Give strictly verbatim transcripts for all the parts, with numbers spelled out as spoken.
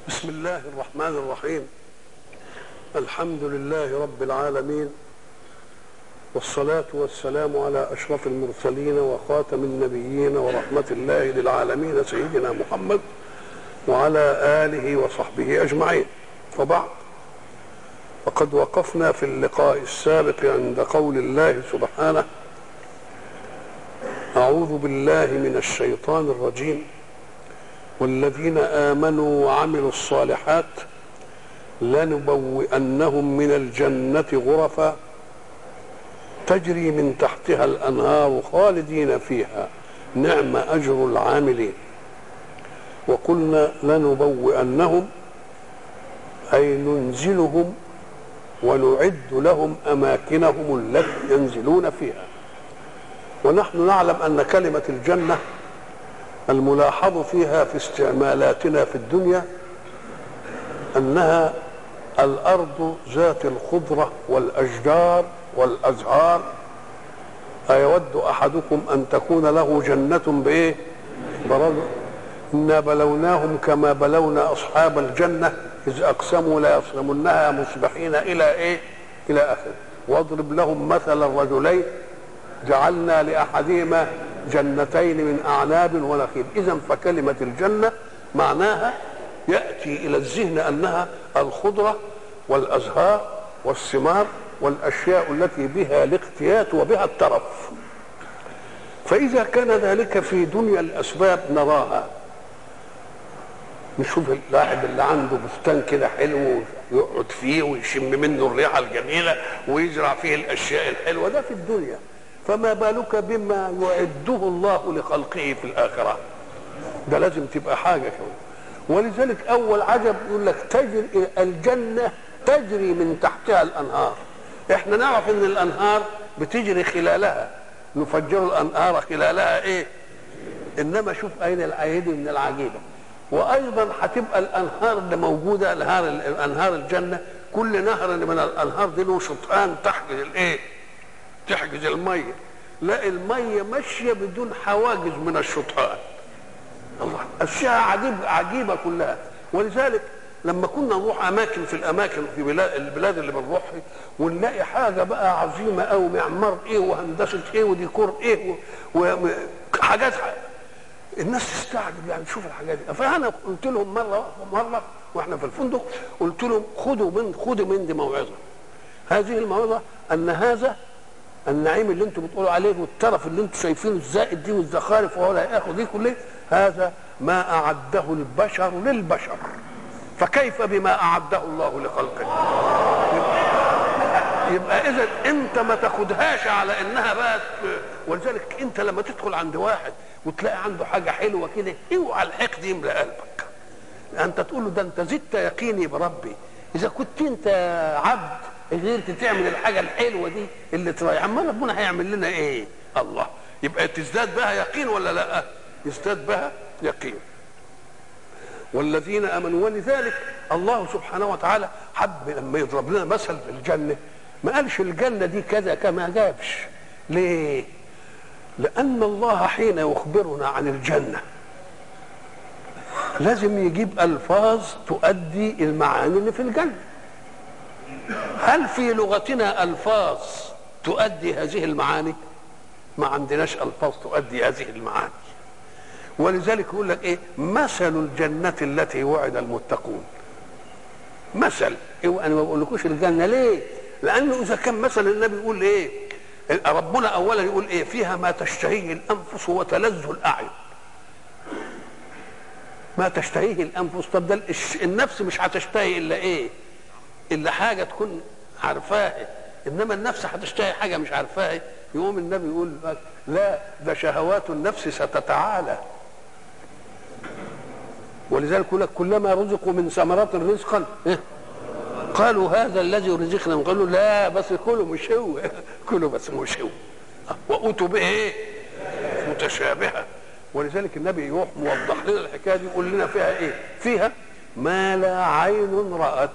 بسم الله الرحمن الرحيم. الحمد لله رب العالمين، والصلاة والسلام على أشرف المرسلين وخاتم النبيين ورحمة الله للعالمين سيدنا محمد وعلى آله وصحبه أجمعين. وبعد، فقد وقفنا في اللقاء السابق عند قول الله سبحانه: أعوذ بالله من الشيطان الرجيم، والذين آمنوا وعملوا الصالحات لنبوئنهم من الجنة غرفا تجري من تحتها الأنهار خالدين فيها نعم أجر العاملين. وقلنا لنبوئنهم أي ننزلهم ونعد لهم أماكنهم التي ينزلون فيها. ونحن نعلم أن كلمة الجنة الملاحظ فيها في استعمالاتنا في الدنيا أنها الأرض ذات الخضرة والأشجار والأزهار. أيود أحدكم أن تكون له جنة بإيه؟ برد. إنا بلوناهم كما بلونا أصحاب الجنة إذ أقسموا لا يصرمنها مصبحين إلى إيه؟ إلى آخره. واضرب لهم مثل الرجلين جعلنا لأحدهما جنتين من أعناب ونخيل. إذن فكلمة الجنة معناها يأتي إلى الذهن أنها الخضرة والأزهار والثمار والأشياء التي بها الاقتيات وبها الترف. فإذا كان ذلك في دنيا الأسباب نراها، نشوف اللاعب اللي عنده بستان كده حلو يقعد فيه ويشم منه الريحة الجميلة ويزرع فيه الأشياء الحلوة، ده في الدنيا. فما بالك بما يعده الله لخلقه في الآخرة؟ ده لازم تبقى حاجة كمان. ولذلك أول عجب يقول لك تجري الجنة تجري من تحتها الأنهار. احنا نعرف ان الأنهار بتجري خلالها، نفجر الأنهار خلالها ايه؟ انما شوف اين العيد من العجيبة. وايضا هتبقى الأنهار اللي موجودة انهار انهار الجنة، كل نهر من الأنهار دي له شطآن تحجز الايه؟ تحجز المية. لا، المية ماشية بدون حواجز من الشطآن. الله، أشياء عجيبة عجيبة كلها. ولذلك لما كنا نروح أماكن في الأماكن في بلاد البلاد اللي بنروحها ونلاقي حاجة بقى عظيمة أو معمار إيه وهندسة إيه وديكور إيه وحاجات، الناس تستعجب يعني تشوف الحاجات دي. فأنا قلت لهم مرة مرة وإحنا في الفندق، قلت لهم خدوا من خدوا من دي موعظة. هذه الموعظة أن هذا النعيم اللي انتم بتقولوا عليه والترف اللي انتم شايفينه الزائد دي والزخارف وهو لا ياخذ دي كلها، هذا ما اعده البشر للبشر، فكيف بما اعده الله لخلقه؟ يبقى, يبقى اذا انت ما تاخدهاش على انها بقى. ولذلك انت لما تدخل عند واحد وتلاقي عنده حاجه حلوه كده، اوعى الحقد يملا قلبك. انت تقول له ده انت زدت يقيني بربي. اذا كنت انت عبد قدرت تعمل الحاجه الحلوه دي اللي تريح، اما ربنا هيعمل لنا ايه؟ الله. يبقى تزداد بها يقين ولا لا؟ يزداد بها يقين. والذين امنوا. ولذلك الله سبحانه وتعالى حب لما يضرب لنا مثل في الجنه ما قالش الجنه دي كذا كما جابش. ليه؟ لان الله حين يخبرنا عن الجنه لازم يجيب الفاظ تؤدي المعاني اللي في الجنه. هل في لغتنا الفاظ تؤدي هذه المعاني؟ ما عندناش الفاظ تؤدي هذه المعاني. ولذلك يقول لك ايه؟ مثل الجنه التي وعد المتقون. مثل إيه؟ انا ما بقولكوش الجنه. ليه؟ لانه اذا كان مثل النبي يقول ايه؟ ربنا اولا يقول ايه؟ فيها ما تشتهيه الانفس وتلذ الاعين. ما تشتهيه الانفس. طب ده النفس مش هتشتهي الا ايه؟ الا حاجه تكون عارفاها، انما النفس هتشتهي حاجه مش عارفاها. يقوم النبي يقول لا، ده شهوات النفس ستتعالى. ولذلك يقول لك كلما رزقوا من ثمرات رزقا قالوا هذا الذي رزقنا، قالوا لا بس كلوا مش هو، كلوا بس مش هو، واتوا به ايه؟ متشابهه. ولذلك النبي يروح موضح لنا الحكايه دي، يقول لنا فيها ايه؟ فيها ما لا عين رأت.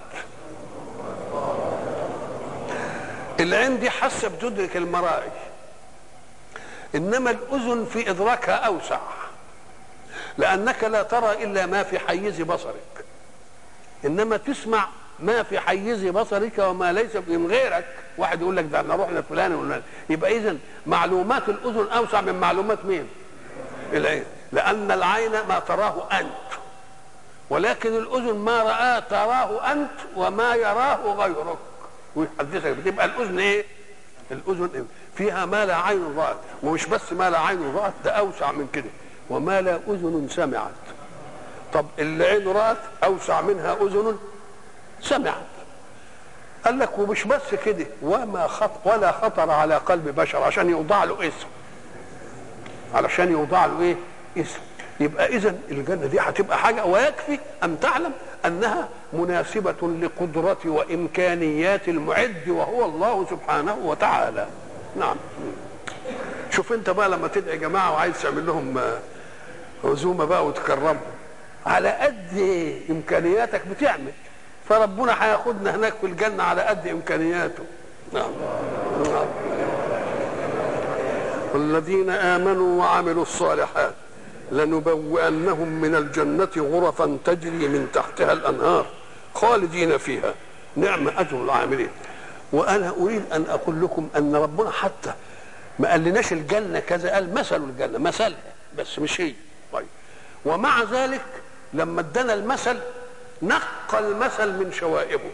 العين دي حاسه بتدرك المرائي، انما الاذن في ادراكها اوسع، لانك لا ترى الا ما في حيز بصرك. انما تسمع ما في حيز بصرك وما ليس من غيرك. واحد يقول لك ده احنا رحنا فلان ولا، يبقى اذا معلومات الاذن اوسع من معلومات مين؟ العين، لان العين ما تراه انت، ولكن الاذن ما رآه تراه انت وما يراه غيرك ويحدثك. بتبقى الاذن ايه؟ الاذن إيه؟ فيها ما لا عين رأت، ومش بس ما لا عين رأت، ده اوسع من كده، وما لا اذن سمعت. طب اللي عين رأت اوسع منها اذن سمعت. قال لك ومش بس كده، وما خط ولا خطر على قلب بشر، عشان يوضع له اسم، علشان يوضع له ايه؟ اسم. يبقى اذا الجنه دي هتبقى حاجه، ويكفي ان تعلم انها مناسبه لقدره وامكانيات المعد وهو الله سبحانه وتعالى. نعم. شوف انت بقى لما تدعي جماعه وعايز تعمل لهم عزومه بقى وتكرمهم، على قد امكانياتك بتعمل، فربنا هياخدنا هناك في الجنه على قد امكانياته. نعم. نعم. والذين امنوا وعملوا الصالحات لنبوئنهم من الجنه غرفا تجري من تحتها الانهار خالدين فيها نعم اجر العاملين. وانا اريد ان اقول لكم ان ربنا حتى ما قالناش الجنه كذا، قال مثل الجنه، مثلها بس مش هي. طيب، ومع ذلك لما ادانا المثل نقى المثل من شوائبه.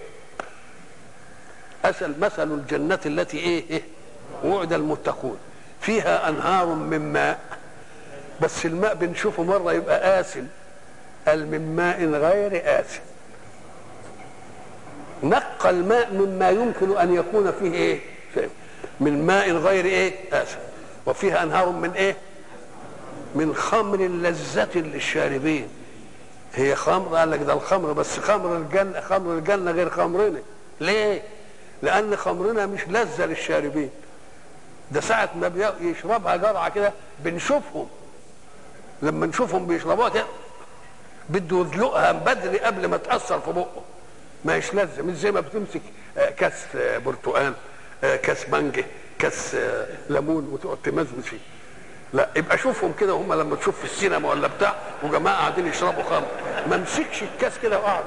أسل مثل الجنة التي ايه, إيه؟ وعد المتقون فيها انهار من ماء، بس الماء بنشوفه مره يبقى آسن، قال من ماء غير آسن. نقى الماء مما يمكن ان يكون فيه ايه؟ من ماء غير ايه؟ آسن. وفيها انهار من ايه؟ من خمر لذة للشاربين. هي خمر، قال لك ده الخمر، بس خمر الجنة، خمر الجنة غير خمرنا. ليه؟ لأن خمرنا مش لذة للشاربين، ده ساعة ما يشربها جرعة كده بنشوفهم، لما نشوفهم بيشربوها كده بده يدلقها بدري قبل ما تأثر في بقه، ما هيش لذة. مش زي ما بتمسك كاس برتقال، كاس مانجا، كاس ليمون وتقعد تمزمز فيه. لا، يبقى شوفهم كده هم لما تشوف في السينما ولا بتاع وجماعه قاعدين يشربوا خمر، ما مسكش الكاس كده وقعد،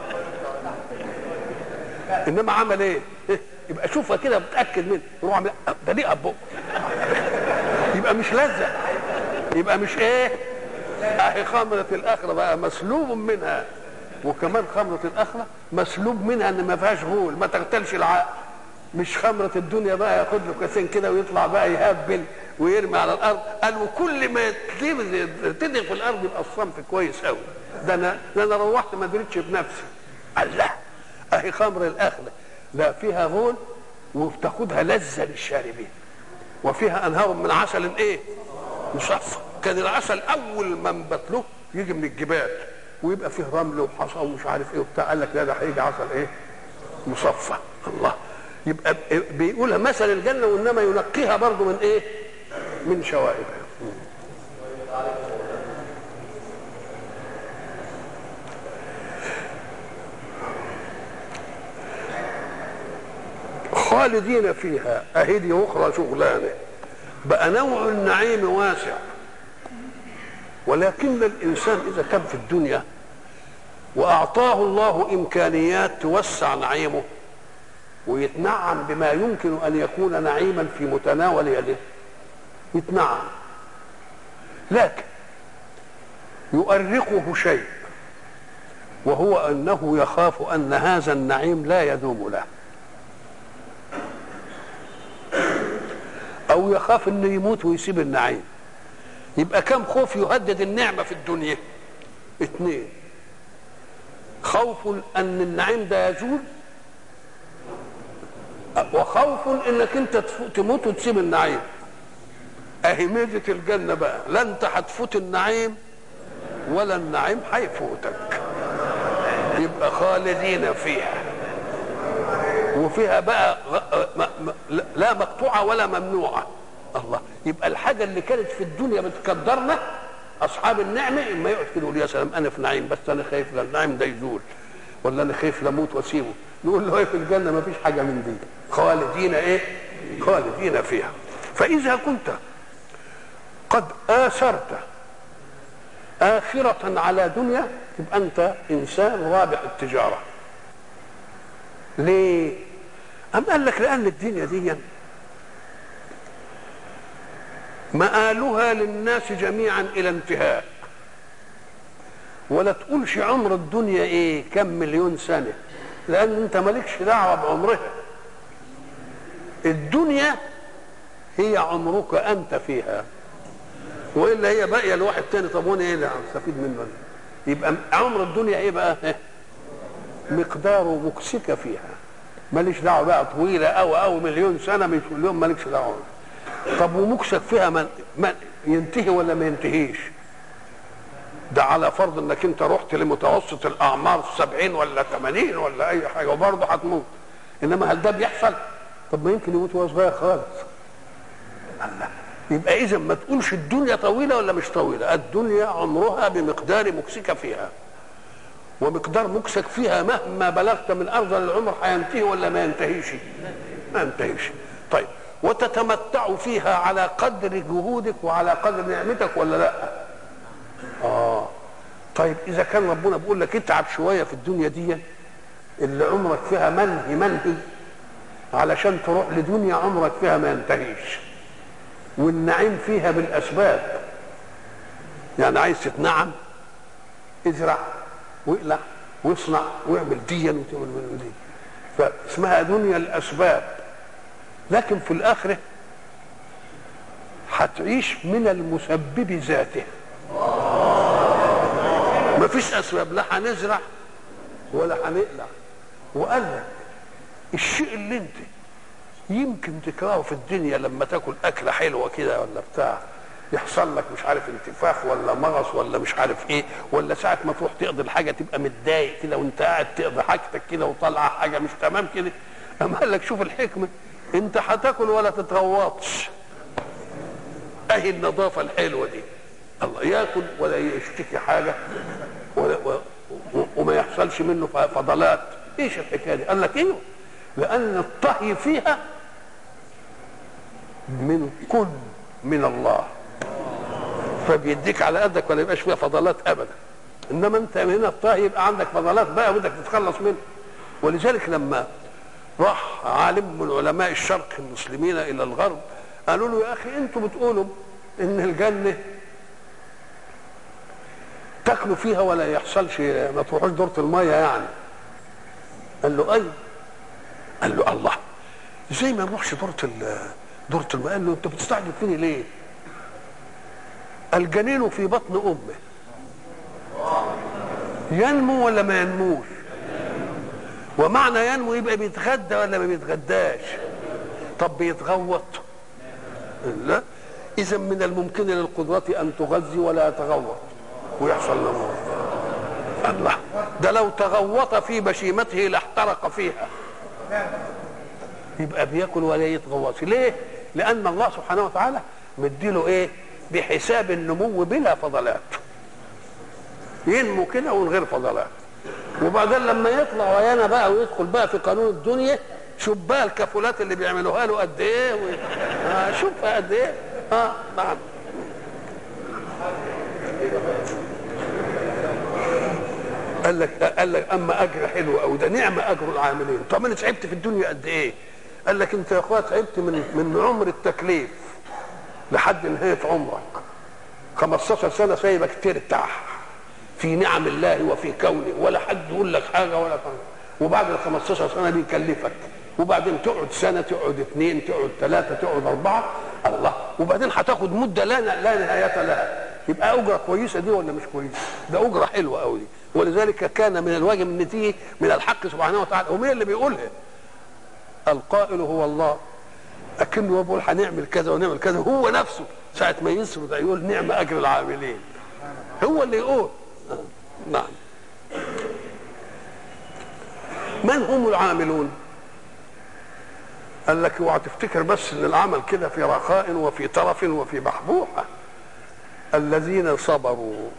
انما عمل ايه؟ يبقى شوفها كده متاكد منه، يروح عامل ده ليه بقه، يبقى مش لذه، يبقى مش ايه؟ اهي خمره الاخره بقى مسلوب منها، وكمان خمره الاخره مسلوب منها ان ما فيهاش غول، ما تغتالش العقل. مش خمره الدنيا بقى ياخد له كاسين كده ويطلع بقى يهبل ويرمي على الارض. قال وكل ما تدخل في الارض يبقى الصنف كويس قوي. ده انا ده انا روحت ما دريتش بنفسي. الله، اهي خمر الاخره لا فيها غول وبتاخدها لذه للشاربين، وفيها انهار من عسل ايه؟ مصفى. كان العسل اول ما انبت له يجي من الجبال ويبقى فيه رمل وحصى ومش عارف ايه وبتاع، قال لك لا ده هيجي عسل ايه؟ مصفى. الله، يبقى بيقولها مثل الجنه، وانما ينقيها برضه من ايه؟ من شوائبها. خالدين فيها، اهدي اخرى شغلانه بقى. نوع النعيم واسع، ولكن الانسان اذا كان في الدنيا واعطاه الله امكانيات توسع نعيمه ويتنعم بما يمكن ان يكون نعيما في متناول يده، يتنعم، لكن يؤرقه شيء، وهو انه يخاف ان هذا النعيم لا يدوم له، او يخاف انه يموت ويسيب النعيم. يبقى كم خوف يهدد النعمه في الدنيا؟ اثنين، خوف ان النعيم ده يزول، وخوف انك انت تموت وتسيب النعيم. اهي ميزه الجنه بقى، لا انت هتفوت النعيم ولا النعيم هيفوتك، يبقى خالدين فيها. وفيها بقى لا مقطوعه ولا ممنوعه. الله، يبقى الحاجه اللي كانت في الدنيا بتقدرنا اصحاب النعمه اما يقعد كده يقول يا سلام انا في نعيم، بس انا خايف لا النعيم ده يزول، ولا انا خايف لموت واسيبه، نقول له ايه في الجنه ما فيش حاجه من دي، خالدين ايه؟ خالدين فيها. فاذا كنت قد آثرت آخرة على دنيا، تبقى أنت إنسان رابح التجارة، ليه؟ أم قال لك لأن الدنيا دي مآلها للناس جميعا إلى انتهاء، ولا تقولش عمر الدنيا إيه كم مليون سنة، لأن أنت مالكش دعوة بعمرها. الدنيا هي عمرك أنت فيها، وإلا هي باقية لواحد تاني. طب وانا إيه اللي هستفيد منه؟ يبقى عمر الدنيا إيه بقى؟ مقدار مكسك فيها، ماليش دعوة بقى طويلة أو أو مليون سنة مش مليون، مالكش دعوة. طب ومكسك فيها من من ينتهي ولا ما ينتهيش؟ ده على فرض انك انت رحت لمتوسط الاعمار سبعين ولا ثمانين ولا اي حاجه وبرضه هتموت. انما هل ده بيحصل؟ طب ما يمكن يموت وهو صغير خالص. الله. يبقى اذا ما تقولش الدنيا طويله ولا مش طويله، الدنيا عمرها بمقدار مكسك فيها، ومقدار مكسك فيها مهما بلغت من ارذل العمر هينتهي ولا ما ينتهيش؟ ما ينتهيش. طيب وتتمتع فيها على قدر جهودك وعلى قدر نعمتك ولا لا؟ اه. طيب اذا كان ربنا بيقول لك اتعب شويه في الدنيا دي اللي عمرك فيها منهي منهي علشان تروح لدنيا عمرك فيها ما ينتهيش، والنعيم فيها بالاسباب. يعني عايز تتنعم ازرع واقلع واصنع واعمل ديا وتعمل دي، فاسمها دنيا الاسباب. لكن في الاخره هتعيش من المسبب ذاته. ما فيش اسباب، لا هنزرع ولا هنقلع. وقال لك الشيء اللي انت يمكن تكرهه في الدنيا لما تاكل اكله حلوه كده ولا بتاع يحصل لك مش عارف انتفاخ ولا مغص ولا مش عارف ايه، ولا ساعه ما تروح تقضي الحاجه تبقى متضايق كده وانت قاعد تقضي حاجتك كده وطالعه حاجه مش تمام كده. اما قال لك شوف الحكمه، انت هتاكل ولا تتغوطش. اهي النظافه الحلوه دي، الله ياكل ولا يشتكي حاجه ولا وما يحصلش منه فضلات. ايش الحكايه دي؟ قال لك ايوه، لان الطهي فيها من كل من الله، فبيديك على قدك ولا يبقاش فيها فضلات ابدا. انما انت هنا الطهي يبقى عندك فضلات بقى بدك تتخلص منها. ولذلك لما راح عالم من علماء الشرق المسلمين الى الغرب قالوا له يا اخي انتوا بتقولوا ان الجنه تاكلوا فيها ولا يحصلش ما تروحوش دورة الميه يعني. قال له ايوه. قال له الله، زي ما نروحش دورة دورة الميه. قال له انت بتستعجب فيني ليه؟ الجنين في بطن امه ينمو ولا ما ينموش؟ ومعنى ينمو يبقى بيتغدى ولا ما بيتغداش؟ طب بيتغوط؟ لا. اذا من الممكن للقدرة ان تغذي ولا يتغوط ويحصل نمو. الله، ده لو تغوط في بشيمته لاحترق فيها. يبقى بياكل ولا يتغوط. ليه؟ لان الله سبحانه وتعالى مديله ايه؟ بحساب النمو بلا فضلات، ينمو كده ومن غير فضلات. وبعدين لما يطلع ويانا بقى ويدخل بقى في قانون الدنيا، شوف بقى الكفولات اللي بيعملوها له قد ايه و... آه شوفها قد ايه. اه نعم. قال لك قال لك اما اجر حلو قوي، ده نعم اجر العاملين. طب انا تعبت في الدنيا قد ايه؟ قال لك انت يا اخويا تعبت من من عمر التكليف لحد نهايه عمرك خمستاشر سنه سايبك ترتاح في نعم الله وفي كونه، ولا حد يقول لك حاجه ولا حاجه. وبعد ال خمستاشر سنه بيكلفك، وبعدين تقعد سنه، تقعد اثنين، تقعد ثلاثه، تقعد اربعه. الله، وبعدين هتاخد مده لا لا نهايه لها. يبقى اجره كويسه دي ولا مش كويسه؟ ده اجره حلوه قوي دي. ولذلك كان من الواجب ان تيجي من الحق سبحانه وتعالى. ومين اللي بيقولها؟ القائل هو الله. اكنه بيقول هنعمل كذا ونعمل كذا، هو نفسه ساعه ما يسرد يقول نعم اجر العاملين. هو اللي يقول. آه. نعم. من هم العاملون؟ قال لك اوعى تفتكر بس ان العمل كده في رخاء وفي ترف وفي بحبوحه. الذين صبروا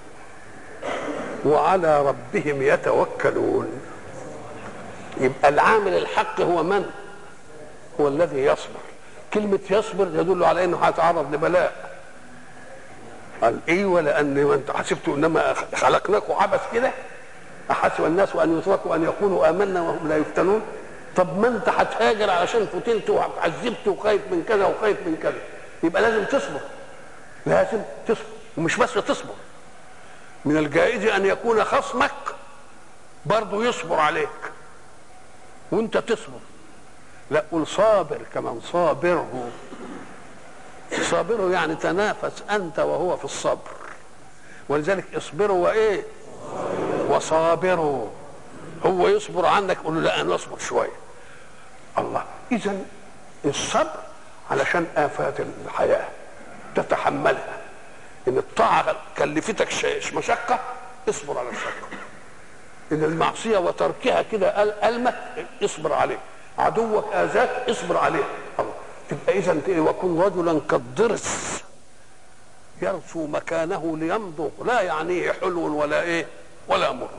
وعلى ربهم يتوكلون. يبقى العامل الحق هو من؟ هو الذي يصبر. كلمة يصبر يدل على انه هيتعرض لبلاء. قال ايوه، لان انت حسبتوا انما خلقناكم عبث كده؟ احسب الناس ان يتركوا ان يقولوا امنا وهم لا يفتنون. طب ما انت هتهاجر علشان فتنت وعذبت وخايف من كذا وخايف من كذا، يبقى لازم تصبر، لازم تصبر. ومش بس تصبر، من الجائز ان يكون خصمك برضه يصبر عليك وانت تصبر. لا، قل صابر كمان صابره. صابره يعني تنافس انت وهو في الصبر، ولذلك اصبروا وايه وصابروا. هو يصبر عنك، قول له لا انا اصبر شويه. الله، اذا الصبر علشان آفات الحياه تتحملها. ان الطاعه كلفتك مشقه اصبر على الشقه، ان المعصيه وتركها كده ألمك اصبر عليه، عدوك اذاك اصبر عليه. الله، تبقى اذا وكن رجلا كالضرس يرثو مكانه ليمضغ لا يعنيه حلو ولا ايه ولا مر.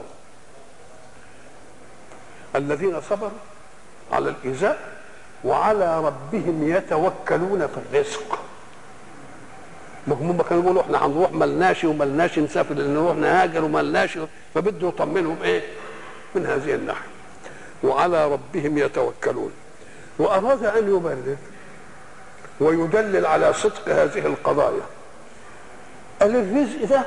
الذين صبروا على الايذاء وعلى ربهم يتوكلون في الرزق. هم كانوا يقولوا احنا هنروح ملناش وملناش نسافر نروح نهاجر وملناش، فبده يطمنهم ايه من هذه الناحيه. وعلى ربهم يتوكلون. واراد ان يبرر ويدلل على صدق هذه القضايا. قال الرزق ده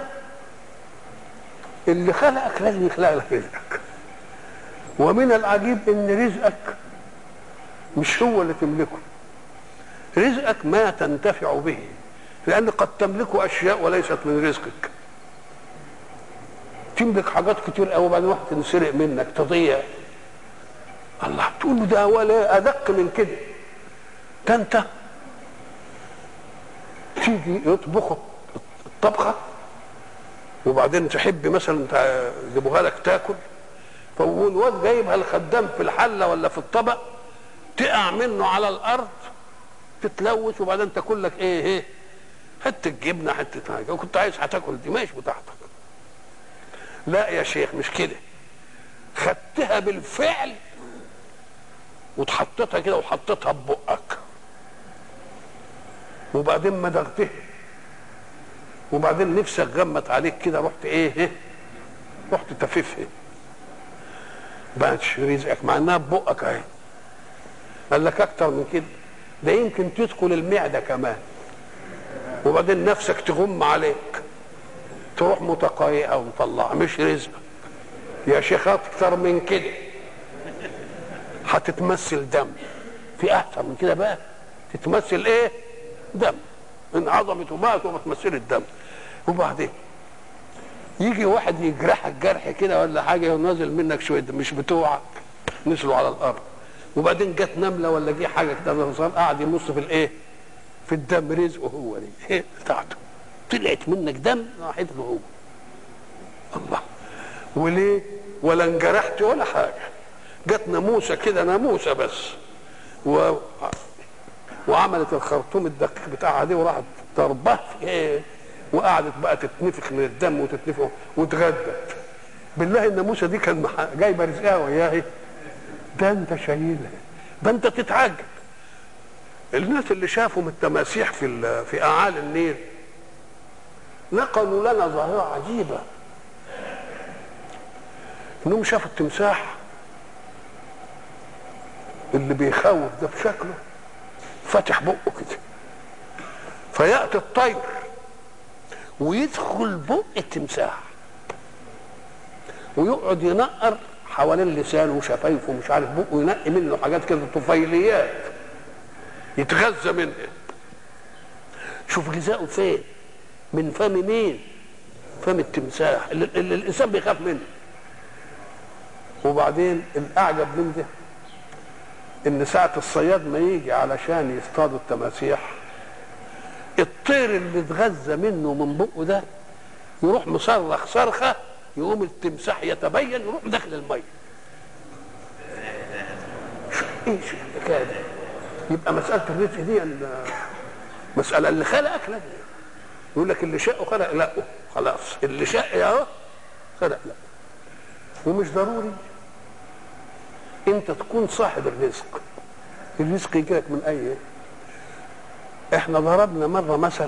اللي خلقك لازم يخلق لك رزقك، ومن العجيب ان رزقك مش هو اللي تملكه، رزقك ما تنتفع به، لأن قد تملك أشياء وليست من رزقك. تملك حاجات كتير قوي وبعدين واحد تنسرق منك تضيع. الله، تقول له ده ولا أدق من كده. ده أنت تيجي يطبخوا الطبخة وبعدين تحب مثلا يجيبوها لك تاكل، فالواد جايبها الخدام في الحلة ولا في الطبق، تقع منه على الأرض تتلوث وبعدين تاكل لك إيه إيه حته جبنه حته حاجه، وكنت عايز هتاكل دي ماشي بتاعتك. لا يا شيخ مش كده، خدتها بالفعل وتحطتها كده وحطيتها ببقك وبعدين مدغتها وبعدين نفسك غمت عليك كده رحت ايه ايه رحت تففها، بقتش رزقك مع انها ببقك اهي. قال لك اكتر من كده، ده يمكن تدخل المعده كمان وبعدين نفسك تغم عليك تروح متقايئه ومطلعه، مش رزقك يا شيخ. اكتر من كده هتتمثل دم، في احسن من كده بقى تتمثل ايه دم، ان عظمت وبقت وبتمثل الدم. وبعدين يجي واحد يجرحك جرح كده ولا حاجه ونازل منك شويه دم مش بتوعك نزلوا على الارض، وبعدين جت نمله ولا جه حاجه كده قاعد يمص في الايه في الدم، رزقه هو دي ايه بتاعته، طلعت منك دم راحت له هو. الله، وليه ولا انجرحت ولا حاجه، جت ناموسه كده ناموسه بس و... وعملت الخرطوم الدقيق بتاعها دي وراحت ضربها في ايه وقعدت بقى تتنفخ من الدم وتتنفخ وتغدت. بالله الناموسه دي كان جايبه رزقها وياها، ده انت شايلها، ده انت تتعجب. الناس اللي شافوا من التماسيح في في اعالي النيل نقلوا لنا ظاهره عجيبه، انهم شافوا التمساح اللي بيخوف ده في شكله فتح بقه كده، فياتي الطير ويدخل بق التمساح ويقعد ينقر حوالين لسانه وشفايفه ومش عارف بقه، ينقي منه حاجات كده طفيليات يتغذى منها. شوف غذاؤه فين؟ من فم مين؟ فم التمساح اللي, اللي الانسان بيخاف منه. وبعدين الاعجب من ده ان ساعه الصياد ما يجي علشان يصطادوا التماسيح، الطير اللي اتغذى منه من بقه ده يروح مصرخ صرخه، يقوم التمساح يتبين يروح داخل الميه. ايه شو الحكايه دي؟ يبقى مساله الرزق دي مساله اللي خلقك لازم يقول لك اللي شاءه خلق لا خلاص، اللي شاء اهو خلق لا. ومش ضروري انت تكون صاحب الرزق، الرزق يجيلك من اي. احنا ضربنا مره مثل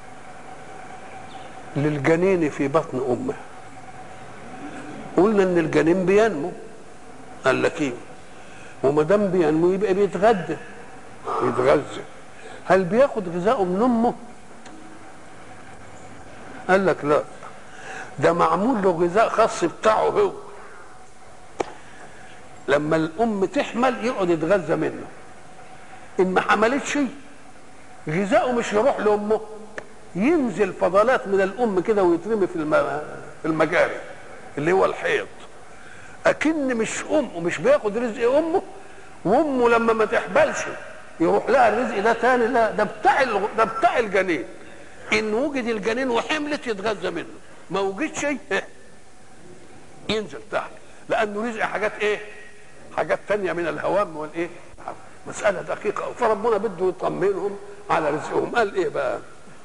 للجنين في بطن امه، قلنا ان الجنين بينمو، قال لك ايه؟ وما دام بينمو يبقى بيتغذى يتغذى. هل بياخد غذائه من امه؟ قال لك لا، ده معمول له غذاء خاص بتاعه هو. لما الام تحمل يقعد يتغذى منه، ان ما حملتش غذائه مش يروح لامه، ينزل فضلات من الام كده ويترمي في في المجاري اللي هو الحيض. اكن مش امه، مش بياخد رزق امه، وامه لما ما تحبلش يروح لها الرزق ده تاني. لا، ده بتاع ده بتاع الجنين. ان وجد الجنين وحملت يتغذى منه، ما وجدش ينزل تحت، لانه رزق حاجات ايه؟ حاجات تانية من الهوام والايه؟ مسألة دقيقة. فربنا بده يطمنهم على رزقهم. قال ايه بقى؟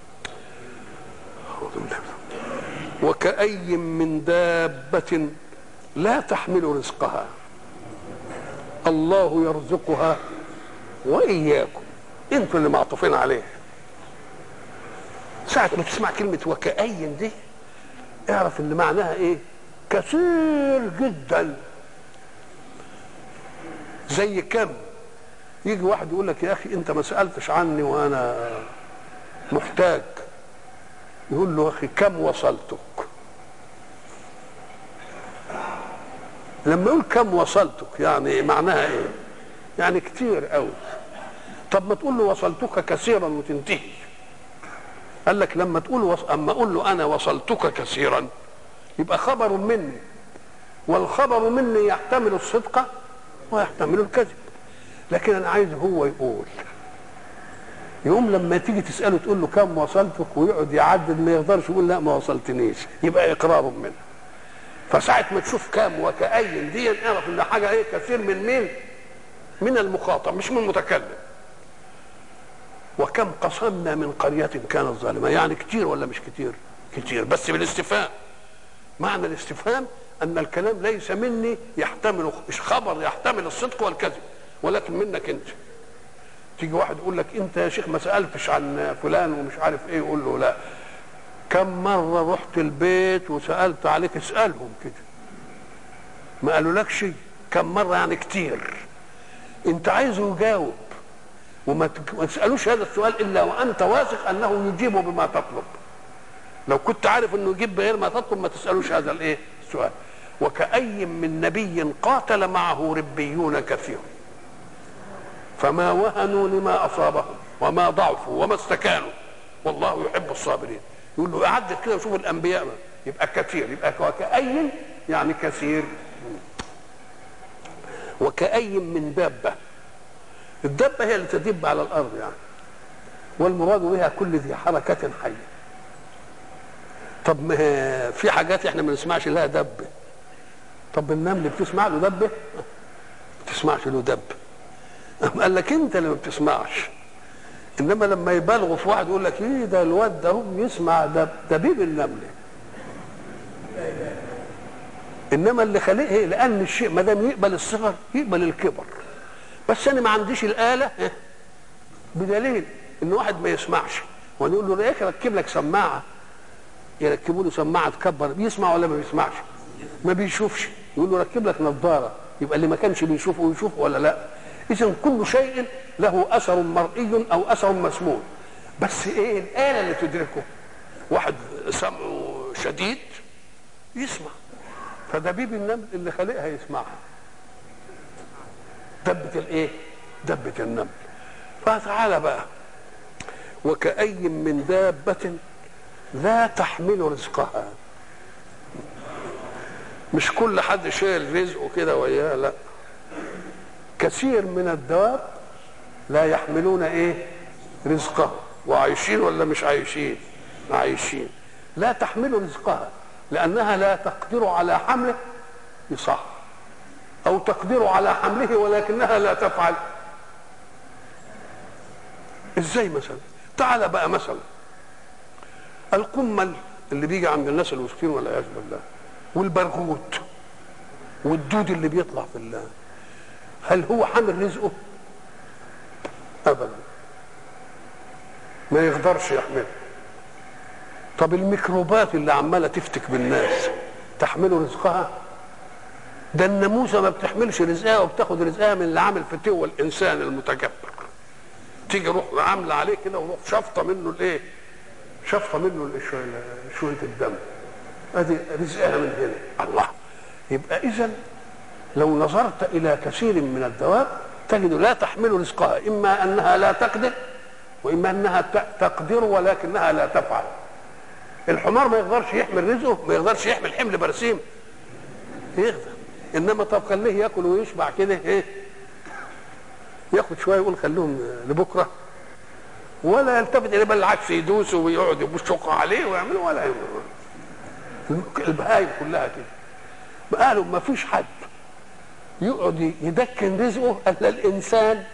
وكأي من دابة لا تحمل رزقها الله يرزقها وإياكم. انتوا اللي معطوفين عليه. ساعة ما تسمع كلمة وكأي دي اعرف ان معناها ايه؟ كثير جدا. زي كم؟ يجي واحد يقول لك يا اخي انت ما سألتش عني وانا محتاج، يقول له اخي كم وصلتك؟ لما يقول كم وصلتك يعني معناها ايه؟ يعني كتير قوي. طب ما تقول له وصلتك كثيرا وتنتهي. قال لك لما تقول وص... اما اقول له انا وصلتك كثيرا يبقى خبر مني، والخبر مني يحتمل الصدق ويحتمل الكذب. لكن انا عايز هو يقول. يقوم لما تيجي تساله تقول له كم وصلتك ويقعد يعدد ما يقدرش يقول لا ما وصلتنيش، يبقى اقرار منه. فساعه ما تشوف كم وكأي دي اعرف ان حاجه ايه؟ كثير من مين؟ من المخاطب مش من المتكلم. وكم قصمنا من قرية كانت ظالمة، يعني كتير ولا مش كتير؟ كتير، بس بالاستفهام. معنى الاستفهام ان الكلام ليس مني يحتمل مش خبر يحتمل الصدق والكذب، ولكن منك انت. تيجي واحد يقول لك انت يا شيخ ما سالتش عن فلان ومش عارف ايه، يقول له لا. كم مره رحت البيت وسالت عليك؟ اسالهم كده ما قالوا لك شيء. كم مره يعني كتير. انت عايزه يجاوب وما تسالوش هذا السؤال الا وانت واثق انه يجيب بما تطلب. لو كنت عارف انه يجيب بغير ما تطلب ما تسالوش هذا الايه السؤال. وكأي من نبي قاتل معه ربيون كثير فما وهنوا لما اصابهم وما ضعفوا وما استكانوا والله يحب الصابرين. يقول له اعدد كده وشوف الانبياء يبقى كثير، يبقى وكأي يعني كثير. وكأي من دابة، الدابة هي اللي تدب على الارض يعني، والمراد بها كل ذي حركة حية. طب ما في حاجات احنا ما نسمعش لها دبة. طب النمل بتسمع له دبة؟ ما بتسمعش له دبة. قال لك انت اللي ما بتسمعش. انما لما يبالغوا في واحد يقول لك ايه ده الواد ده هو يسمع دب دبيب النمله. انما اللي خلقه لان الشيء ما دام يقبل الصغر يقبل الكبر. بس انا ما عنديش الاله بدليل ان واحد ما يسمعش ونقول له يا ركب لك سماعه، يركبوا له سماعه تكبر، بيسمع ولا ما بيسمعش؟ ما بيشوفش، يقول له ركب لك نظاره، يبقى اللي ما كانش بيشوفه ويشوف ولا لا؟ اذا كل شيء له اثر مرئي او اثر مسموع، بس ايه الاله اللي تدركه؟ واحد سمعه شديد يسمع، فدبيب النمل اللي خلقها يسمعها. دبة الايه؟ دبة النمل. فتعالى بقى وكأي من دابة لا تحمل رزقها. مش كل حد شايل رزقه كده وياه، لا، كثير من الدواب لا يحملون ايه؟ رزقها. وعايشين ولا مش عايشين؟ عايشين. لا تحمل رزقها لانها لا تقدر على حمله، يصح، او تقدر على حمله ولكنها لا تفعل. ازاي مثلا؟ تعال بقى مثلا القمل اللي بيجي عند الناس الوسطين والعياذ بالله، والبرغوث والدود اللي بيطلع في الله، هل هو حامل رزقه؟ ابدا، ما يقدرش يحمله. طب الميكروبات اللي عماله تفتك بالناس تحمل رزقها؟ ده الناموسه ما بتحملش رزقها وبتاخد رزقها من اللي عامل فتوى الانسان المتكبر. تيجي روح عامله عليه كده وروح شفطه منه الايه؟ شفطه منه شويه الدم. ادي رزقها من هنا. الله. يبقى اذا لو نظرت الى كثير من الدواب تجد لا تحمل رزقها، اما انها لا تقدر واما انها تقدر ولكنها لا تفعل. الحمار ما يقدرش يحمل رزقه، ما يقدرش يحمل حمل برسيم، يقدر. انما طب خليه ياكل ويشبع كده، ايه؟ ياخد شويه يقول خلوهم لبكره، ولا يلتفت اليه، بل العكس يدوسوا ويقعدوا يبشقوا عليه ويعملوا ولا يعملوا. البهايم كلها كده. قالوا ما فيش حد يقعد يدكن رزقه الا الانسان.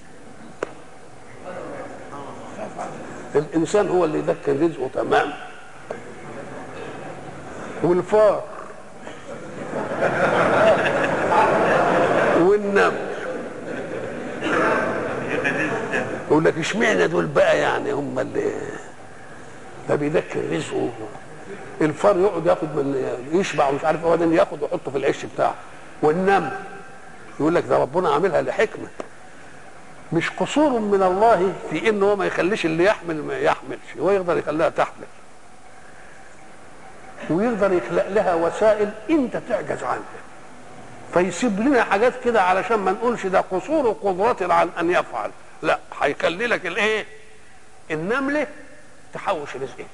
الانسان هو اللي يدكن رزقه تمام. والفار والنمل. يقول لك اشمعنى دول بقى يعني هم اللي ده بيدكن رزقه. الفار يقعد ياخد من يشبع ومش عارف وبعدين ياخد ويحطه في العش بتاعه. والنمل يقول لك ده ربنا عاملها لحكمه، مش قصور من الله في انه هو ما يخليش اللي يحمل ما يحملش، هو يقدر يخليها تحمل ويقدر يخلق لها وسائل انت تعجز عنها، فيسيب لنا حاجات كده علشان ما نقولش ده قصور قدرته عن ان يفعل. لا، هيخلي لك الايه؟ النمله تحوش رزقها.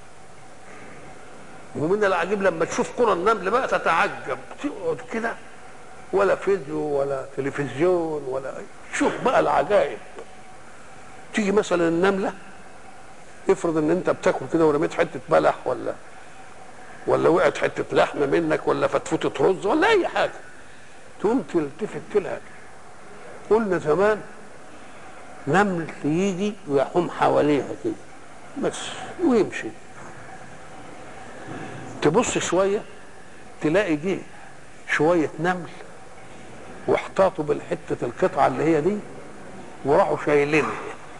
ومن العجيب لما تشوف قرى النمل بقى تتعجب، تقعد كده ولا فيديو ولا تلفزيون ولا شوف بقى العجائب. تيجي مثلا النمله، افرض ان انت بتاكل كده ورميت حته بلح ولا ولا وقعت حته لحمه منك ولا فتفوته رز ولا اي حاجه، تقوم تلتفت لها. قلنا زمان نمل يجي ويحوم حواليها كده بس ويمشي، تبص شويه تلاقي جه شويه نمل واحتاطوا بالحته القطعه اللي هي دي وراحوا شايلينها.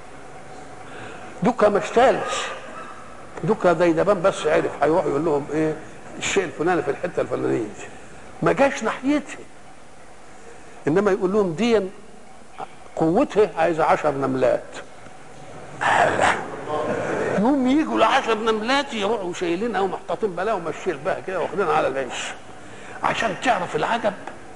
دوكا ما اشتالش، دوكا ديدبان بس عرف هيروح يقول لهم ايه الشيء الفلاني في الحته الفلانيه، ما جاش ناحيتها. انما يقول لهم دي قوتها عايزه عشر نملات. يوم يجوا العشر نملات يروحوا شايلينها ومحتاطين بلاها وماشيين بها كده واخدينها على العيش. عشان تعرف العجب،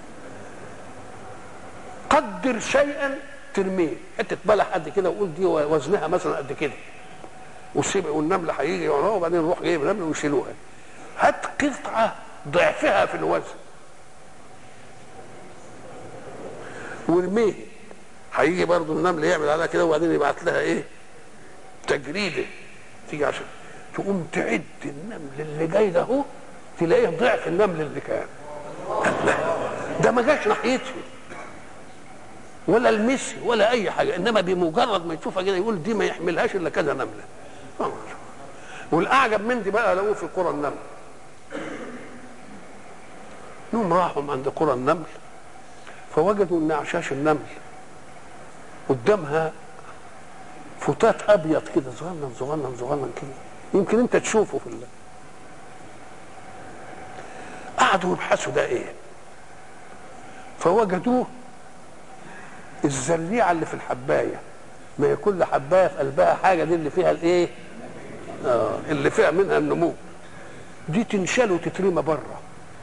قدر شيئا ترميه، حته بلح قد كده وقول دي وزنها مثلا قد كده، والسبع والنمله هيجي وراها وبعدين نروح جايب نمله ويشيلوها. هات قطعه ضعفها في الوزن وارميه، هيجي برضه النمل يعمل عليها كده وبعدين يبعت لها ايه؟ تجريده تيجي عشان تقوم تعد النمل اللي جاي ده اهو تلاقيه ضعف النمل اللي كان. ده ما جاش ناحيتها ولا المسي ولا اي حاجه، انما بمجرد ما يشوفها كده يقول دي ما يحملهاش الا كذا نمله. والاعجب من دي بقى لقوه في قرى النمل. يوم راحوا عند قرى النمل فوجدوا ان اعشاش النمل قدامها فتات ابيض كده صغنن صغنن صغنن كده، يمكن انت تشوفه في الله. قعدوا يبحثوا ده ايه، فوجدوه الزريعه اللي في الحبايه. ما هي كل حبايه في قلبها حاجه، دي اللي فيها الايه؟ اه اللي فيها منها النمو. دي تنشل وتترمى بره،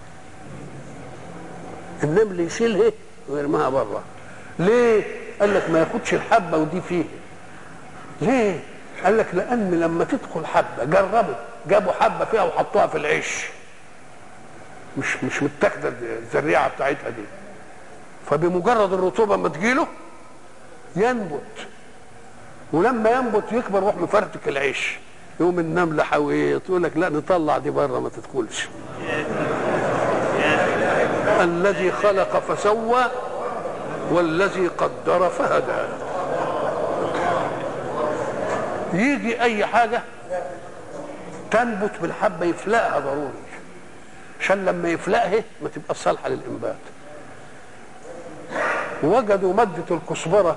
النمل يشيلها ويرميها بره. ليه؟ قال لك ما ياخدش الحبه ودي فيه. ليه؟ قال لك لان لما تدخل حبه، جربوا جابوا حبه فيها وحطوها في العيش، مش مش متاخده الزريعه بتاعتها دي، فبمجرد الرطوبه ما تجيله ينبت، ولما ينبت يكبر يروح مفرتك العيش. يوم النمله حويط يقول لك لا نطلع دي بره ما تدخلش. الذي خلق فسوى والذي قدر فهدى. يجي اي حاجه تنبت بالحبه يفلقها ضروري، عشان لما يفلقها ما تبقى صالحه للانبات. وجدوا ماده الكزبره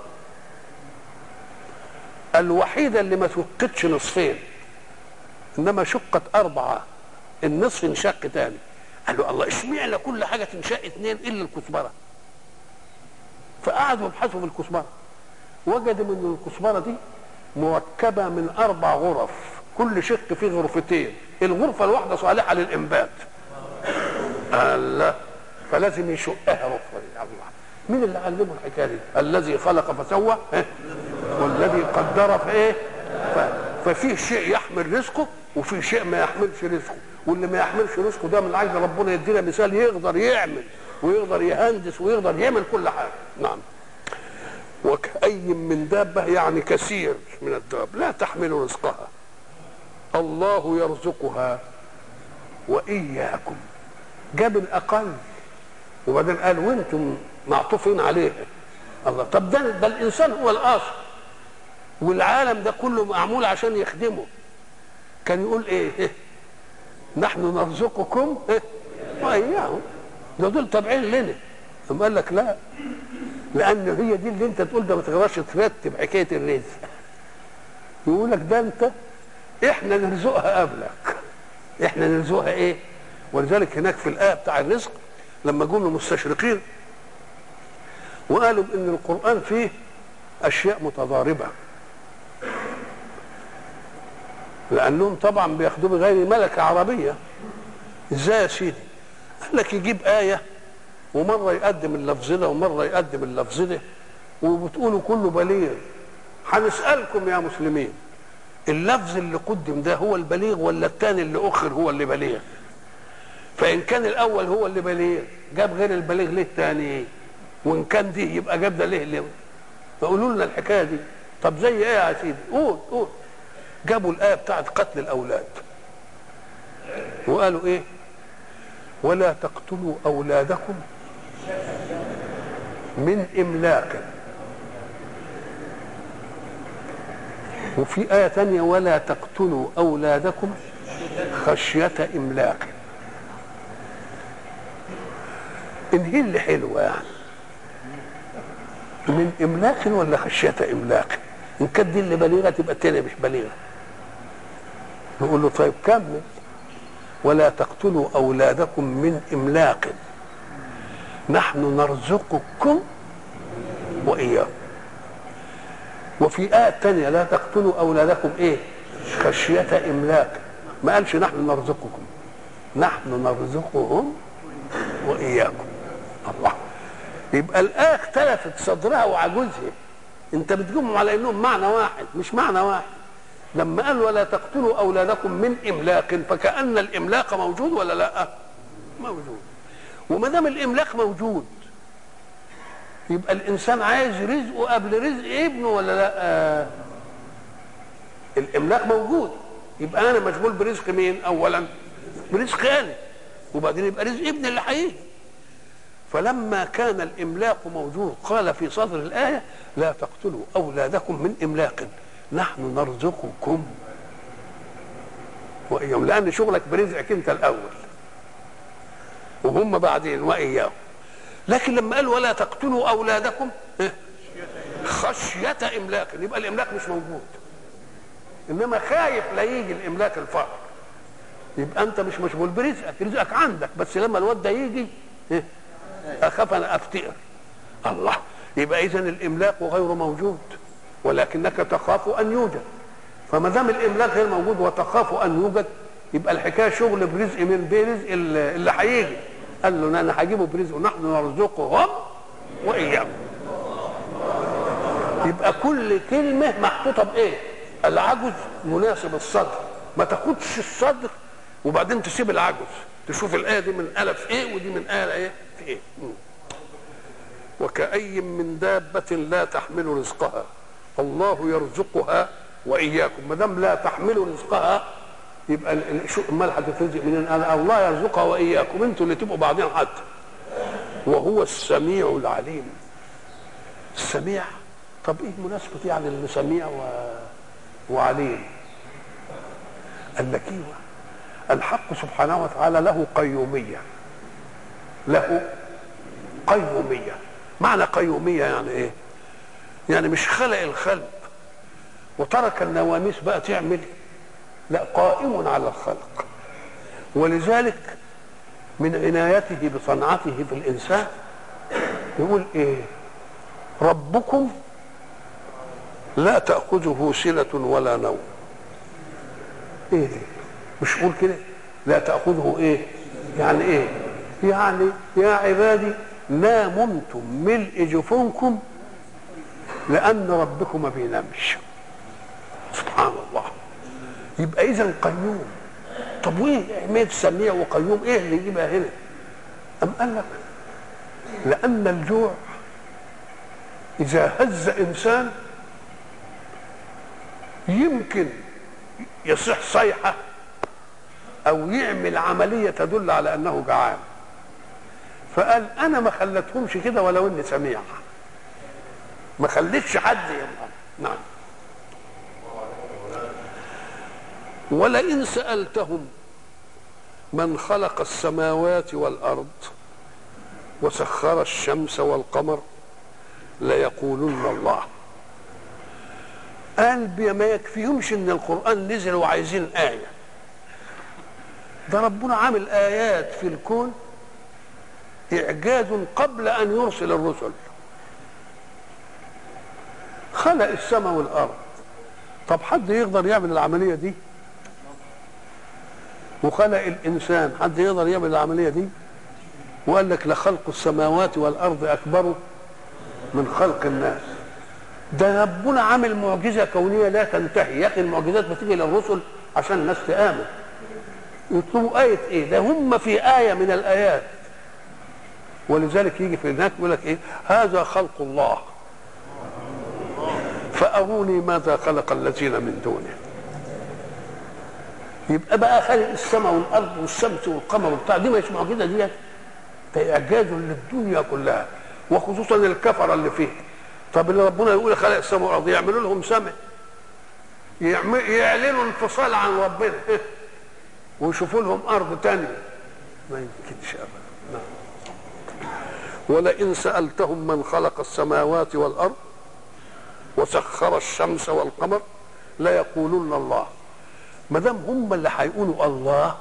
الوحيده اللي ما توقتش نصفين، انما شقت اربعه، النصف انشق تاني. قال له الله اشمعنى كل حاجه تنشأ اثنين الا الكزبره؟ فقعدوا يبحثوا في الكزبره، وجدوا ان الكزبره دي مركبه من اربع غرف، كل شق فيه غرفتين، الغرفه الواحده صالحه للانبات. الله، فلازم يشقها غرفه. مين اللي علمه الحكايه دي؟ الذي خلق فسوى والذي قدر فايه. ففيه شيء يحمل رزقه وفي شيء ما يحملش رزقه، واللي ما يحملش رزقه ده من عايز ربنا يدينا مثال يقدر يعمل ويقدر يهندس ويقدر يعمل كل حاجه. نعم. وكأي من دابه يعني كثير من الدواب لا تحمل رزقها الله يرزقها واياكم. جاب الاقل وبعدين قال وانتم معطوفين عليه. الله، طب ده, ده الانسان هو الاصل والعالم ده كله معمول عشان يخدمه. كان يقول ايه؟ نحن نرزقكم واياهم، ده دول تابعين لنا. ثم قال لك لا، لان هي دي اللي انت تقول ده ما تقدرش ترتب حكايه الرزق. يقول لك ده انت احنا نرزقها قبلك، احنا نرزقها ايه. ولذلك هناك في الايه بتاع الرزق لما جم المستشرقين وقالوا ان القران فيه اشياء متضاربه، لانهم طبعا بياخدوه بغير ملكه عربيه. ازاي يا سيدي؟ قال لك يجيب ايه ومره يقدم اللفظ ده ومره يقدم اللفظ ده وبتقولوا كله بليغ. هنسالكم يا مسلمين، اللفظ اللي قدم ده هو البليغ ولا الثاني اللي اخر هو اللي بليغ؟ فان كان الاول هو اللي بليغ جاب غير البليغ ليه الثاني؟ وان كان دي يبقى جاب ده ليه ليه؟ فقولوا لنا الحكايه دي. طب زي ايه يا سيدي؟ قول قول. جابوا الايه بتاعت قتل الاولاد وقالوا ايه؟ ولا تقتلوا اولادكم من املاق. وفي ايه ثانيه ولا تقتلوا اولادكم خشيه املاق. انهي اللي حلوه يعني؟ من املاق ولا خشيه املاق؟ ان كانت دي اللي بليغه تبقى الثانيه مش بليغه. نقول له طيب كمل. ولا تقتلوا اولادكم من املاق نحن نرزقكم واياكم. وفي آية ثانية لا تقتلوا اولادكم ايه؟ خشية املاق. ما قالش نحن نرزقكم، نحن نرزقهم واياكم. الله، يبقى الآية اختلفت صدرها وعجوزها. انت بتجيبهم على انهم معنى واحد، مش معنى واحد. لما قال ولا تقتلوا اولادكم من املاق فكأن الاملاق موجود ولا لا؟ موجود. وما دام الاملاق موجود يبقى الانسان عايز رزقه قبل رزق ابنه ولا لا؟ الاملاق موجود، يبقى انا مشغول برزق مين اولا؟ برزق انا، وبعدين يبقى رزق ابني اللي هيجي. فلما كان الاملاق موجود قال في صدر الايه لا تقتلوا اولادكم من املاق نحن نرزقكم واياهم، لان شغلك برزقك انت الاول وهم بعدين واياهم. لكن لما قال ولا تقتلوا اولادكم خشيه املاق يبقى الاملاق مش موجود، انما خايف لا يجي الاملاق الفقر. يبقى انت مش مشغول برزقك، رزقك عندك، بس لما الواد ده يجي اخاف انا افتقر. الله، يبقى اذا الاملاق غير موجود ولكنك تخاف ان يوجد. فما دام الاملاق غير موجود وتخاف ان يوجد يبقى الحكايه شغل برزق من برزق اللي هيجي. قال له انا هجيبه برزقه نحن نرزقهم واياكم. يبقى كل كلمه محطوطه بايه؟ العجز مناسب الصدر، ما تاخدش الصدر وبعدين تسيب العجز. تشوف الايه دي من آلة في ايه ودي من آلة ايه في ايه. وكأي من دابة لا تحمل رزقها الله يرزقها واياكم. ما دام لا تحمل رزقها يبقى شو امال هتترزق منين؟ انا الله يرزقها واياكم، انتوا اللي تبقوا بعدين حتى. وهو السميع العليم. السميع، طب ايه مناسبه يعني اللي سميع و... وعليم؟ قال لك ايوه، الحق سبحانه وتعالى له قيوميه، له قيوميه. معنى قيوميه يعني ايه؟ يعني مش خلق الخلق وترك النواميس بقى تعمل، لا، قائم على الخلق. ولذلك من عنايته بصنعته في الإنسان يقول إيه؟ ربكم لا تأخذه سنة ولا نوم. إيه دي؟ مش قول كده لا تأخذه إيه؟ يعني إيه؟ يعني يا عبادي ناممتم ملء جفونكم لأن ربكم ما بينامش. سبحان الله. يبقى إذا قيوم. طب وإيه أهمية سميع وقيوم؟ إيه اللي يجيبها هنا؟ أم قال لك لأن الجوع إذا هز إنسان يمكن يصيح صيحة أو يعمل عملية تدل على أنه جعان، فقال أنا ما خلتهمش كده ولو إني سميع، ما خلتش حد يبقى. نعم. ولئن سألتهم من خلق السماوات والأرض وسخر الشمس والقمر ليقولن الله. قال ما يكفيهمش ان القرآن نزل وعايزين آية، ده ربنا عامل آيات في الكون إعجاز قبل أن يرسل الرسل. خلق السماء والأرض، طب حد يقدر يعمل العملية دي؟ وخلق الإنسان، حد يقدر يعمل العملية دي؟ وقال لك لخلق السماوات والأرض أكبر من خلق الناس. ده ربنا عامل معجزة كونية لا تنتهي. يا أخي المعجزات بتيجي للرسل عشان الناس تآمن. يطلبوا آية إيه؟ ده هم في آية من الآيات. ولذلك يجي في هناك يقول لك إيه؟ هذا خلق الله فأروني ماذا خلق الذين من دونه. يبقى بقى خلق السماء والأرض والشمس والقمر وبتاع، دي مش معجزة ديت، ده إعجاز للدنيا كلها وخصوصا الكفرة اللي فيه. طب اللي ربنا يقول خلق السماء والأرض يعملوا لهم سمع، يعلنوا انفصال عن ربنا ويشوفوا لهم أرض تانية، ما يمكنش أبدا. نعم. ولئن سألتهم من خلق السماوات والأرض وسخر الشمس والقمر ليقولن الله. ما دام هم اللي هيقولوا الله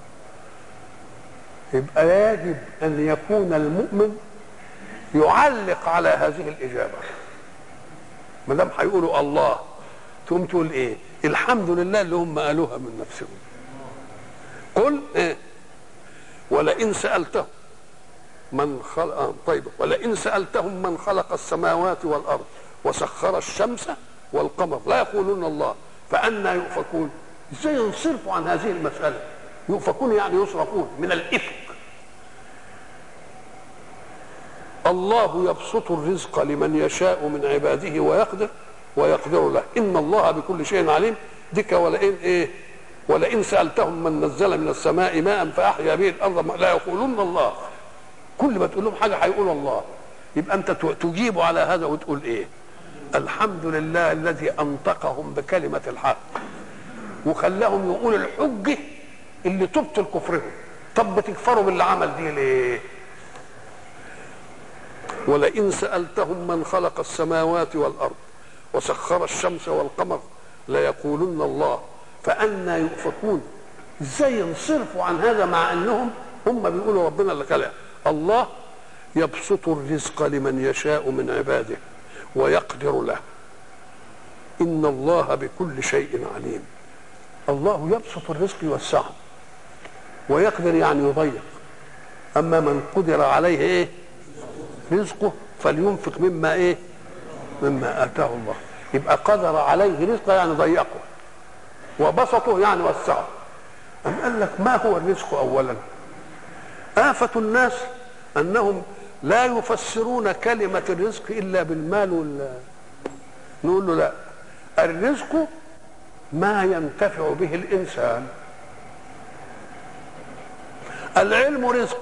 يبقى يجب أن يكون المؤمن يعلق على هذه الإجابة. ما دام هيقولوا الله تقوم تقول إيه؟ الحمد لله اللي هم قالوها من نفسهم. قل إيه؟ ولئن سألتهم من خلق طيب ولئن سألتهم من خلق السماوات والأرض وسخر الشمس والقمر لا يقولون الله فأنى يؤفكون. ازاي ينصرفوا عن هذه المسألة؟ يؤفكون يعني يصرفون من الإفك. الله يبسط الرزق لمن يشاء من عباده ويقدر ويقدر له إن الله بكل شيء عليم. ديك ولئن ايه؟ ولئن سألتهم من نزل من السماء ماء فأحيا به الأرض لا يقولون الله. كل ما تقول لهم حاجة هيقول الله. يبقى أنت تجيب على هذا وتقول إيه؟ الحمد لله الذي أنطقهم بكلمة الحق وخلاهم يقولوا الحجة اللي تبطل كفرهم. طب بتكفروا باللي عمل دي ليه؟ ولئن سألتهم من خلق السماوات والأرض وسخر الشمس والقمر ليقولن الله فأنى يؤفكون. ازاي ينصرفوا عن هذا مع انهم هم بيقولوا ربنا اللي خلق؟ الله يبسط الرزق لمن يشاء من عباده ويقدر له إن الله بكل شيء عليم. الله يبسط الرزق يوسعه ويقدر يعني يضيق. أما من قدر عليه إيه؟ رزقه فلينفق مما إيه؟ مما آتاه الله. يبقى قدر عليه رزقه يعني ضيقه وبسطه يعني وسعه. أم قال لك ما هو الرزق أولا؟ آفة الناس أنهم لا يفسرون كلمة الرزق إلا بالمال وال... نقول له لا، الرزق ما ينتفع به الإنسان. العلم رزق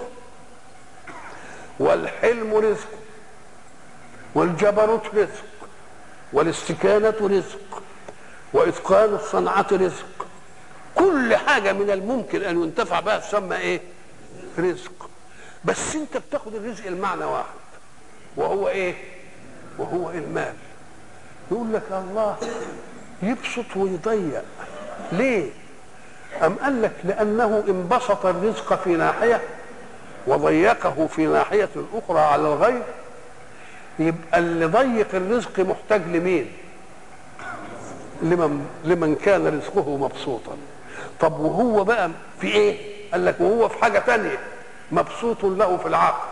والحلم رزق والجبروت رزق والاستكانة رزق وإتقان الصنعة رزق. كل حاجة من الممكن أن ينتفع بها تسمى إيه؟ رزق. بس أنت بتاخد الرزق المعنى واحد وهو إيه؟ وهو المال. يقول لك الله يبسط ويضيق. ليه؟ أم قال لك لأنه إن بسط الرزق في ناحية وضيقه في ناحية أخرى على الغير، يبقى اللي ضيق الرزق محتاج لمين؟ لمن, لمن كان رزقه مبسوطا. طب وهو بقى في ايه؟ قال لك وهو في حاجة تانية، مبسوط له في العقل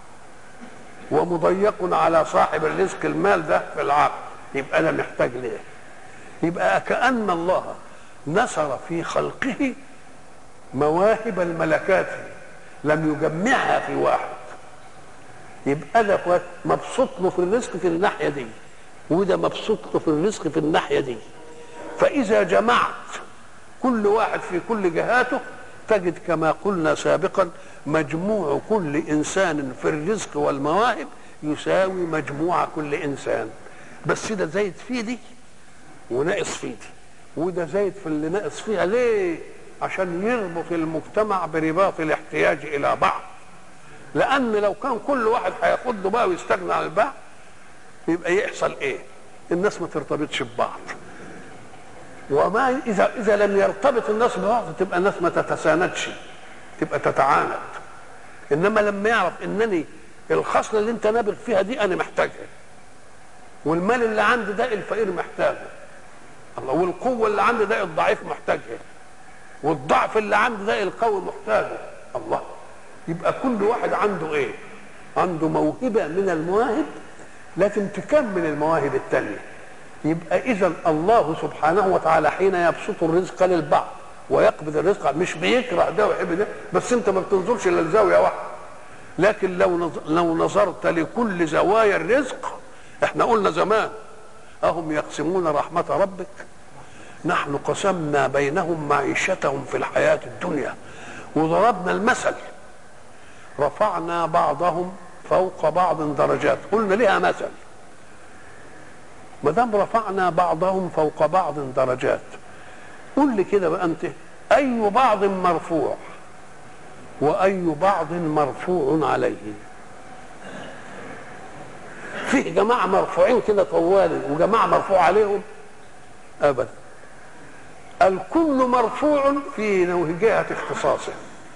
ومضيق على صاحب الرزق المال ده في العقل، يبقى انا محتاج ليه؟ يبقى كأن الله نشر في خلقه مواهب الملكات لم يجمعها في واحد. يبقى ده مبسوط له في الرزق في الناحية دي، وده مبسوط له في الرزق في الناحية دي. فإذا جمعت كل واحد في كل جهاته تجد كما قلنا سابقا مجموع كل إنسان في الرزق والمواهب يساوي مجموع كل إنسان، بس ده زايد في دي وناقص في دي، وده زايد في اللي ناقص فيها. ليه؟ عشان يربط المجتمع برباط الاحتياج إلى بعض. لأن لو كان كل واحد هياخد له بقى ويستغنى عن البعض يبقى يحصل إيه؟ الناس ما ترتبطش ببعض. وما إذا إذا لم يرتبط الناس ببعض تبقى الناس ما تتساندش، تبقى تتعاند. إنما لما يعرف إنني الخصلة اللي أنت نابغ فيها دي أنا محتاجها، والمال اللي عندي ده الفقير محتاجه، الله، والقوة اللي عندي ده الضعيف محتاجها، والضعف اللي عندي ده القوي محتاجه، الله. يبقى كل واحد عنده ايه؟ عنده موهبة من المواهب لازم تكمل المواهب التانية. يبقى اذا الله سبحانه وتعالى حين يبسط الرزق للبعض ويقبض الرزق مش بيكره ده ويحب ده، بس انت ما بتنظرش الا لزاوية واحدة. لكن لو لو نظرت لكل زوايا الرزق، احنا قلنا زمان اهم يقسمون رحمة ربك نحن قسمنا بينهم معيشتهم في الحياة الدنيا وضربنا المثل رفعنا بعضهم فوق بعض درجات. قلنا لها مثل، ما دام رفعنا بعضهم فوق بعض درجات، قل لي كده بقى انت اي بعض مرفوع واي بعض مرفوع عليه؟ فيه جماعه مرفوعين كده طوال وجماعه مرفوع عليهم؟ ابدا. الكل مرفوع في جهه اختصاصه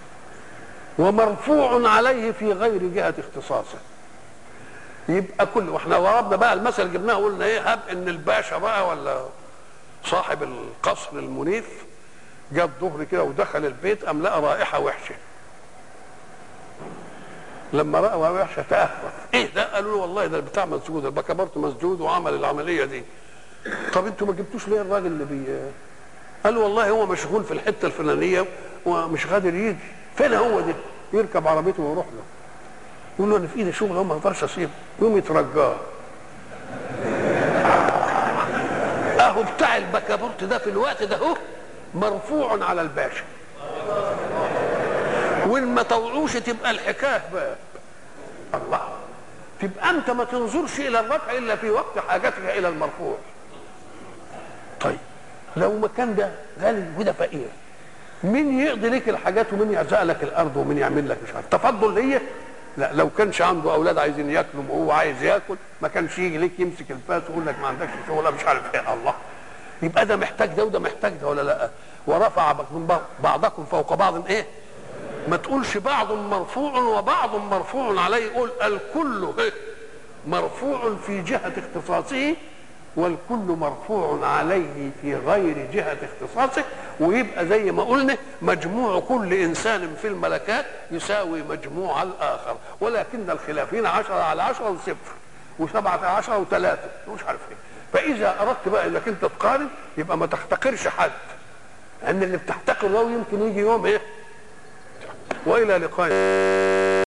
ومرفوع عليه في غير جهة اختصاصه. يبقى كل، واحنا ضربنا بقى المثل جبناه قلنا ايه؟ هب ان الباشا بقى ولا صاحب القصر المنيف جاء الظهر كده ودخل البيت قام لقى رائحة وحشة. لما رأى وحشة تأهف، ايه ده؟ قالوا له والله ده البتاع مسجود، البكابورت مسجود وعمل العملية دي. طب انتوا ما جبتوش ليه الراجل اللي بي قالوا والله هو مشغول في الحتة الفلانية ومش قادر يجي. فين هو ده؟ يركب عربيته ويروح له، يقول له انا في ايدي شغل ما اقدرش اسيبه، يقوم يترجاه. اهو بتاع البكابورت ده في الوقت ده هو مرفوع على الباشا، وان ما طوعوش تبقى الحكايه بقى الله. تبقى انت ما تنظرش الى الرفع الا في وقت حاجتك الى المرفوع. طيب لو ما كان ده غني وده فقير، مين يقضي لك الحاجات ومين يرزق لك الارض ومين يعمل لك مش عارف؟ تفضل ليا؟ لا. لو كانش عنده اولاد عايزين ياكلوا وهو عايز ياكل ما كانش يجي ليك يمسك الفاس ويقول لك ما عندكش شغل مش عارف ايه. الله. يبقى ده محتاج ده وده محتاج ده ولا لا؟ ورفع بعضكم فوق بعض ايه؟ ما تقولش بعض مرفوع وبعض مرفوع عليه، قول الكل مرفوع في جهة اختصاصه والكل مرفوع عليه في غير جهة اختصاصه. ويبقى زي ما قلنا مجموع كل إنسان في الملكات يساوي مجموع الآخر، ولكن الخلافين عشرة على عشرة وصفر وسبعة عشرة وثلاثة مش عارف ايه. فإذا أردت بقى إنك أنت تقارن يبقى ما تحتقرش حد، لأن اللي بتحتقر له يمكن يجي يوم إيه. وإلى لقاء.